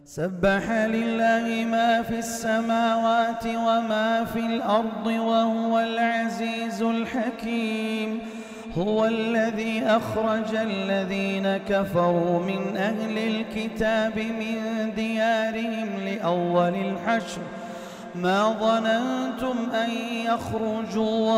سبح لله ما في السماوات وما في الأرض وهو العزيز الحكيم. هو الذي أخرج الذين كفروا من أهل الكتاب من ديارهم لأول الحشر ما ظننتم أن يخرجوا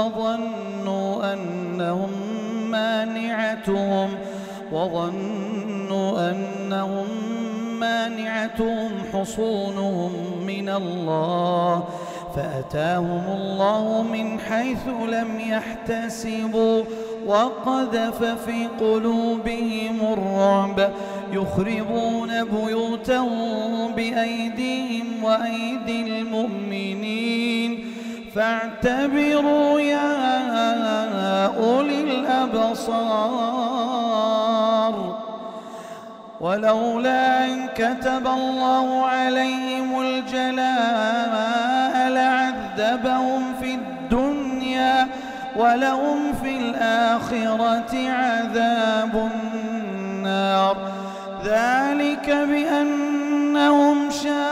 وظنوا أنهم مانعتهم حصونهم من الله فأتاهم الله من حيث لم يحتسبوا وقذف في قلوبهم الرعب يخربون بيوتهم بأيديهم وأيدي المؤمنين فاعتبروا يا أولي الأبصار. ولولا أن كتب الله عليهم الجلاء لعذبهم في الدنيا ولهم في الآخرة عذاب النار ذلك بأنهم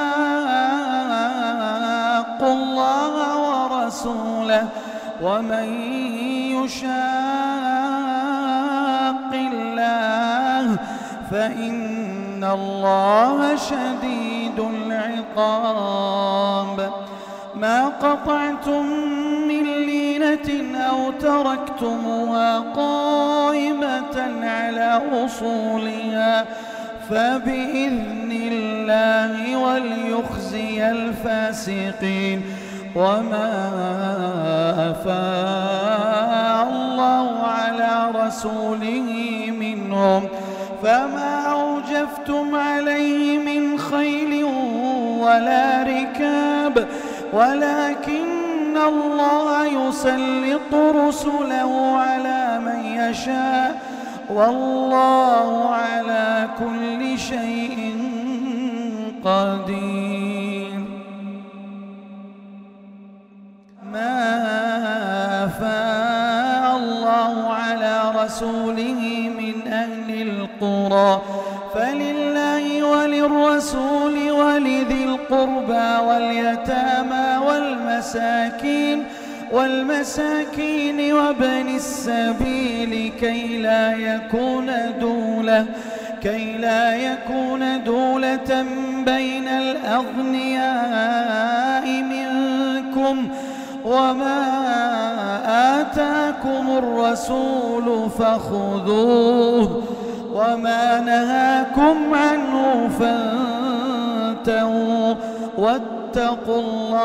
شاقوا الله ورسوله ومن يشاق الله فإن الله شديد العقاب. ما قطعتم من لينة أو تركتموها قائمة على أصولها فبإذن الله وليخزي الفاسقين. وما أفاء الله على رسوله منهم فما أوجفتم عليه من خيل ولا ركاب ولكن الله يسلط رسله على من يشاء والله على كل شيء قدير. ما أفاء الله على رسوله من أهل القرى فلله وللرسول ولذي القربى واليتامى والمساكين وابن السبيل كي لا يكون دولة بين الأغنياء منكم وما آتاكم الرسول فخذوه وما نهاكم عنه فانتهوا واتقوا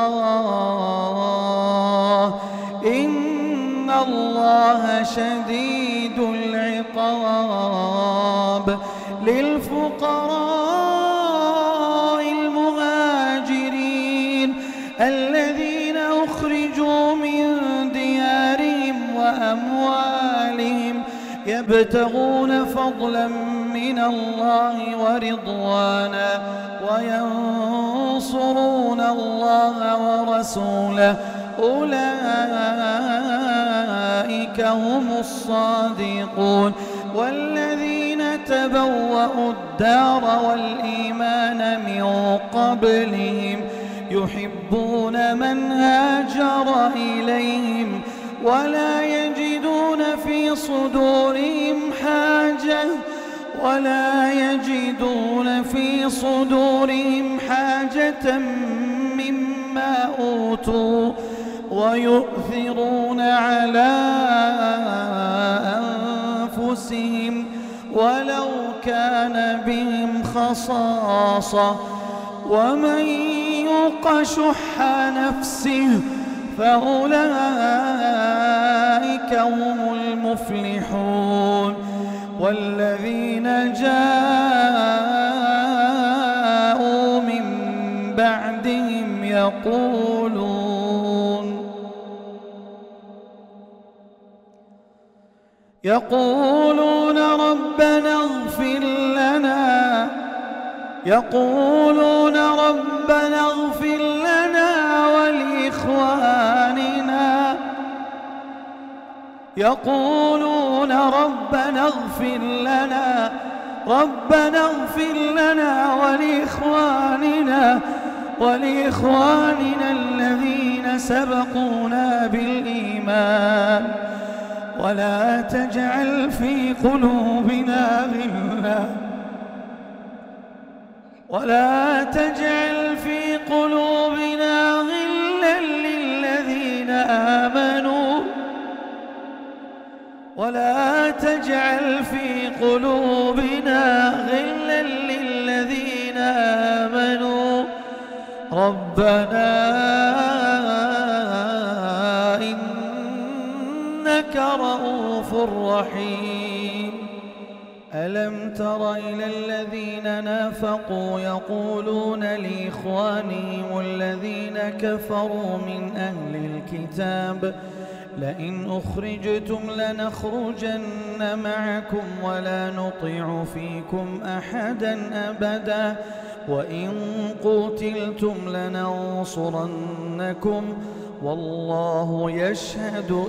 الله إن الله شديد العقاب. للفقراء المهاجرين الذين أخرجوا من ديارهم وأموالهم يبتغون فضلا من الله ورضوانا وينصرون الله ورسوله أولئك هم الصادقون. والذين تبوأوا الدار والإيمان من قبلهم يحبون من هاجر إليهم ولا يجدون في صدورهم حاجة مما أوتوا ويؤثرون على أنفسهم ولو كان بهم خصاصة ومن يوق شح نفسه فأولئك هم المفلحون. والذين جاءوا من بعدهم يقولون ربنا اغفر لنا ولإخواننا يقولون ربنا اغفر لنا ولإخواننا ولإخواننا الذين سبقونا بالإيمان ولا تجعل في قلوبنا غلا للذين آمنوا ربنا إنك رؤوف رحيم. ألم تر إلى الذين نافقوا يقولون لإخوانهم الذين كفروا من أهل الكتاب لئن أخرجتم لنخرجن معكم ولا نطيع فيكم أحدا أبدا وإن قتلتم لننصرنكم والله يشهد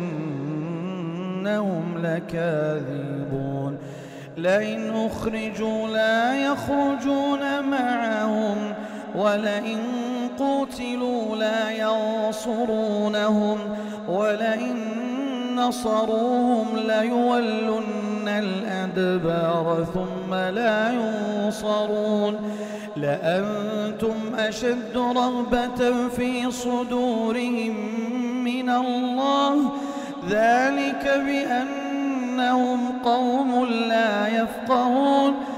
إنهم لكاذبون. لئن أخرجوا لا يخرجون معهم ولئن قتلوا لا ينصرونهم ولئن نصروهم ليولن الأدبار ثم لا ينصرون. لأنتم أشد رغبة في صدورهم من الله ذلك بأنهم قوم لا يفقهون.